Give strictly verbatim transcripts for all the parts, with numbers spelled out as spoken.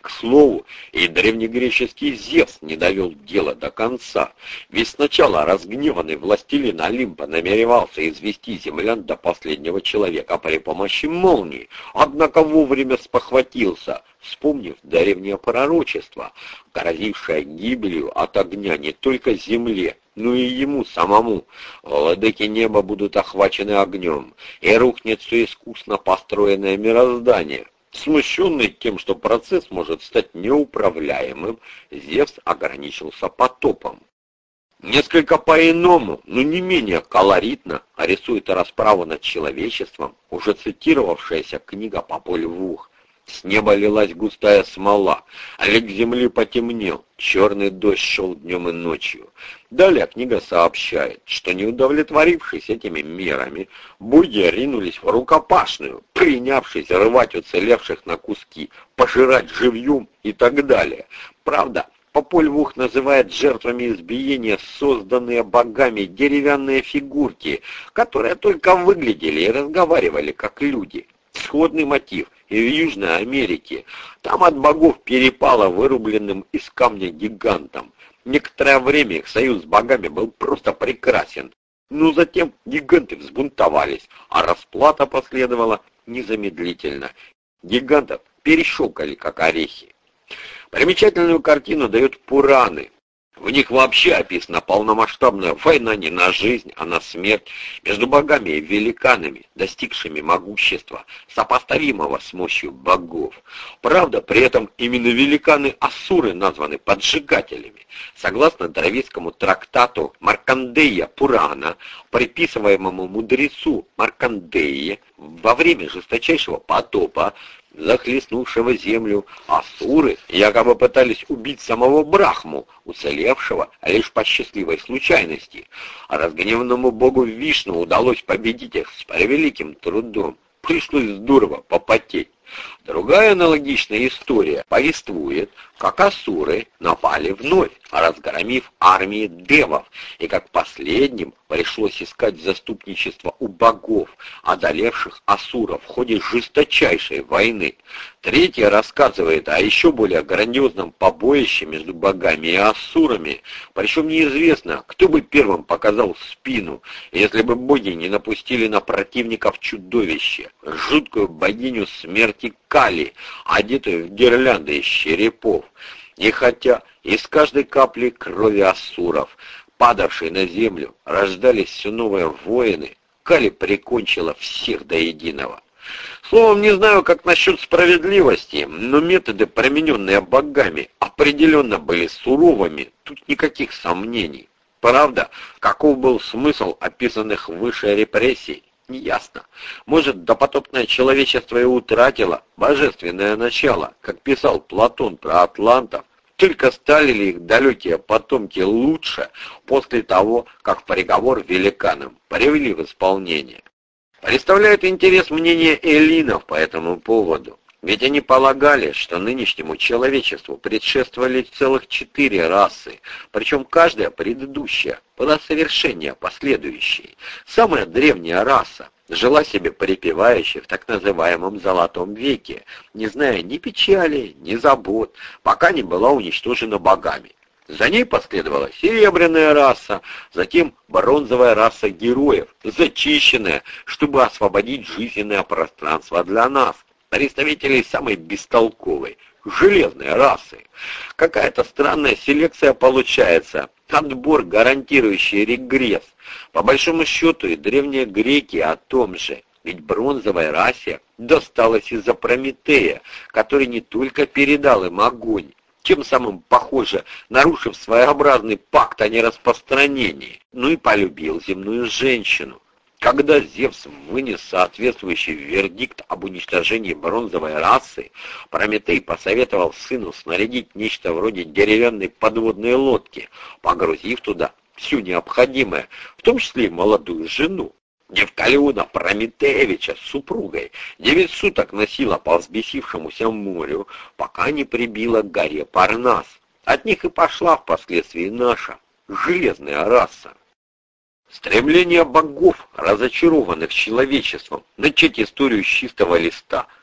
К слову, и древнегреческий Зевс не довел дело до конца, ведь сначала разгневанный властелин Олимпа намеревался извести землян до последнего человека при помощи молнии, однако вовремя спохватился, вспомнив древнее пророчество, грозившее гибелью от огня не только земле, но и ему самому. Владыки неба будут охвачены огнем, и рухнет все искусно построенное мироздание. Смущенный тем, что процесс может стать неуправляемым, Зевс ограничился потопом. Несколько по-иному, но не менее колоритно рисует расправу над человечеством уже цитировавшаяся книга «Попой в ух». С неба лилась густая смола, а лик земли потемнел, черный дождь шел днем и ночью. Далее книга сообщает, что не удовлетворившись этими мерами, боги ринулись в рукопашную, принявшись рвать уцелевших на куски, пожирать живьем и так далее. Правда, Попой в ух называет жертвами избиения созданные богами деревянные фигурки, которые только выглядели и разговаривали как люди. Сходный мотив и в Южной Америке. Там от богов перепало вырубленным из камня гигантам. Некоторое время их союз с богами был просто прекрасен. Но затем гиганты взбунтовались, а расплата последовала незамедлительно. Гигантов перещелкали как орехи. Примечательную картину дают Пураны. В них вообще описана полномасштабная война не на жизнь, а на смерть между богами и великанами, достигшими могущества, сопоставимого с мощью богов. Правда, при этом именно великаны-асуры названы поджигателями. Согласно дравидскому трактату Маркандея Пурана, приписываемому мудрецу Маркандее, во время жесточайшего потопа, захлестнувшего землю, асуры якобы пытались убить самого Брахму, уцелевшего лишь по счастливой случайности. А разгневанному богу Вишну удалось победить их с превеликим трудом. Пришлось здорово попотеть. Другая аналогичная история повествует, как асуры напали вновь, разгромив армии девов, и как последним пришлось искать заступничество у богов, одолевших асуров в ходе жесточайшей войны. Третья рассказывает о еще более грандиозном побоище между богами и асурами, причем неизвестно, кто бы первым показал спину, если бы боги не напустили на противников чудовище, жуткую богиню смерти Кали, одетую в гирлянды из черепов. И хотя из каждой капли крови асуров, падавшей на землю, рождались все новые воины, Кали прикончила всех до единого. Словом, не знаю, как насчет справедливости, но методы, примененные богами, определенно были суровыми, тут никаких сомнений. Правда, каков был смысл описанных выше репрессий, неясно. Может, допотопное человечество и утратило божественное начало, как писал Платон про атлантов, только стали ли их далекие потомки лучше после того, как приговор великанам привели в исполнение. Представляет интерес мнение эллинов по этому поводу. Ведь они полагали, что нынешнему человечеству предшествовали целых четыре расы, причем каждая предыдущая была совершеннее последующей. Самая древняя раса жила себе припевающе в так называемом Золотом веке, не зная ни печали, ни забот, пока не была уничтожена богами. За ней последовала серебряная раса, затем бронзовая раса героев, зачищенная, чтобы освободить жизненное пространство для нас, представителей самой бестолковой, железной расы. Какая-то странная селекция получается, отбор, гарантирующий регресс. По большому счету и древние греки о том же. Ведь бронзовой расе досталось из-за Прометея, который не только передал им огонь, тем самым, похоже, нарушив своеобразный пакт о нераспространении, но и полюбил земную женщину. Когда Зевс вынес соответствующий вердикт об уничтожении бронзовой расы, Прометей посоветовал сыну снарядить нечто вроде деревянной подводной лодки, погрузив туда все необходимое, в том числе и молодую жену. Девкалиона Прометеевича с супругой девять суток носила по взбесившемуся морю, пока не прибила к горе Парнас. От них и пошла впоследствии наша железная раса. Стремление богов, разочарованных человечеством, начать историю с чистого листа,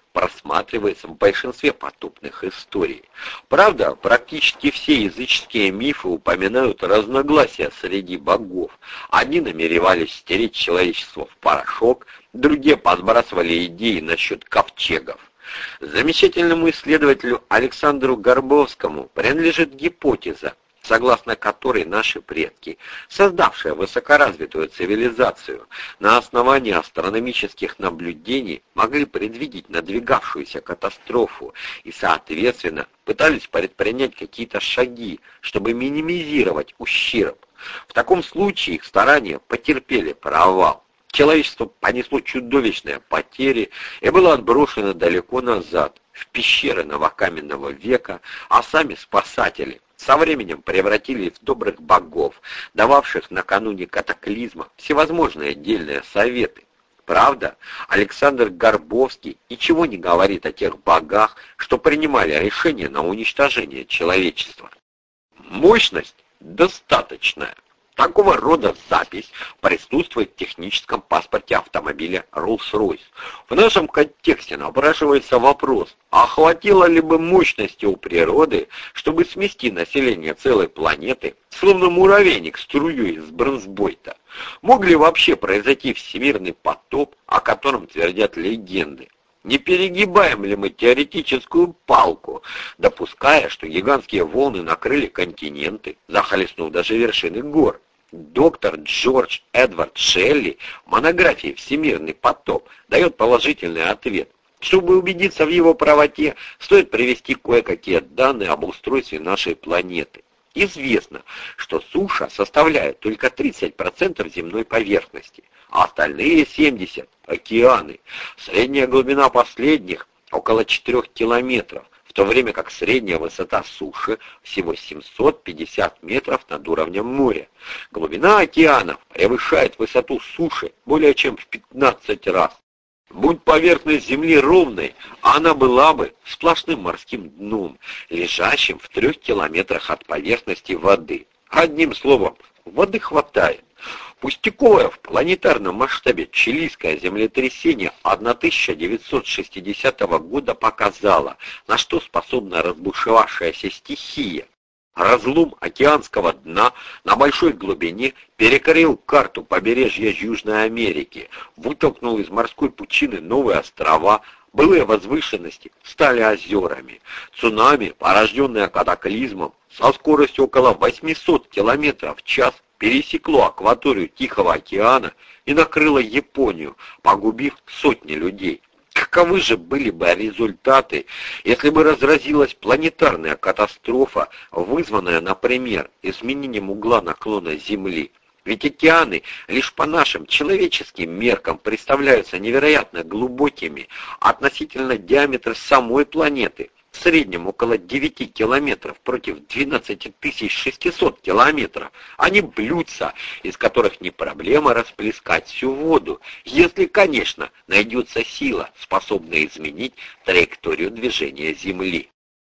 просматривается в большинстве потопных историй. Правда, практически все языческие мифы упоминают разногласия среди богов. Одни намеревались стереть человечество в порошок, другие подбрасывали идеи насчет ковчегов. Замечательному исследователю Александру Горбовскому принадлежит гипотеза, согласно которой наши предки, создавшие высокоразвитую цивилизацию, на основании астрономических наблюдений могли предвидеть надвигавшуюся катастрофу и, соответственно, пытались предпринять какие-то шаги, чтобы минимизировать ущерб. В таком случае их старания потерпели провал. Человечество понесло чудовищные потери и было отброшено далеко назад, в пещеры новокаменного века, а сами спасатели со временем превратились в добрых богов, дававших накануне катаклизма всевозможные дельные советы. Правда, Александр Горбовский ничего не говорит о тех богах, что принимали решение на уничтожение человечества. Мощность достаточная. Такого рода запись присутствует в техническом паспорте автомобиля Rolls-Royce. В нашем контексте напрашивается вопрос, а хватило ли бы мощности у природы, чтобы смести население целой планеты, словно муравейник струей из бронзбойта? Мог ли вообще произойти всемирный потоп, о котором твердят легенды? Не перегибаем ли мы теоретическую палку, допуская, что гигантские волны накрыли континенты, захлестнув даже вершины гор? Доктор Джордж Эдвард Шелли в монографии «Всемирный потоп» дает положительный ответ. Чтобы убедиться в его правоте, стоит привести кое-какие данные об устройстве нашей планеты. Известно, что суша составляет только тридцать процентов земной поверхности, а остальные семьдесят процентов – океаны. Средняя глубина последних – около четырёх километров, в то время как средняя высота суши всего семьсот пятьдесят метров над уровнем моря. Глубина океанов превышает высоту суши более чем в пятнадцать раз. Будь поверхность Земли ровной, она была бы сплошным морским дном, лежащим в трех километрах от поверхности воды. Одним словом, воды хватает. Пустяковое в планетарном масштабе чилийское землетрясение тысяча девятьсот шестидесятого года показало, на что способна разбушевавшаяся стихия. Разлом океанского дна на большой глубине перекрыл карту побережья Южной Америки, вытолкнул из морской пучины новые острова, былые возвышенности стали озерами. Цунами, порожденное катаклизмом, со скоростью около восьмисот километров в час пересекло акваторию Тихого океана и накрыло Японию, погубив сотни людей. Каковы же были бы результаты, если бы разразилась планетарная катастрофа, вызванная, например, изменением угла наклона Земли? Ведь океаны лишь по нашим человеческим меркам представляются невероятно глубокими относительно диаметра самой планеты, в среднем около девяти километров против двенадцати тысяч шестисот километров. Они блюдца, из которых не проблема расплескать всю воду, если, конечно, найдется сила, способная изменить траекторию движения Земли.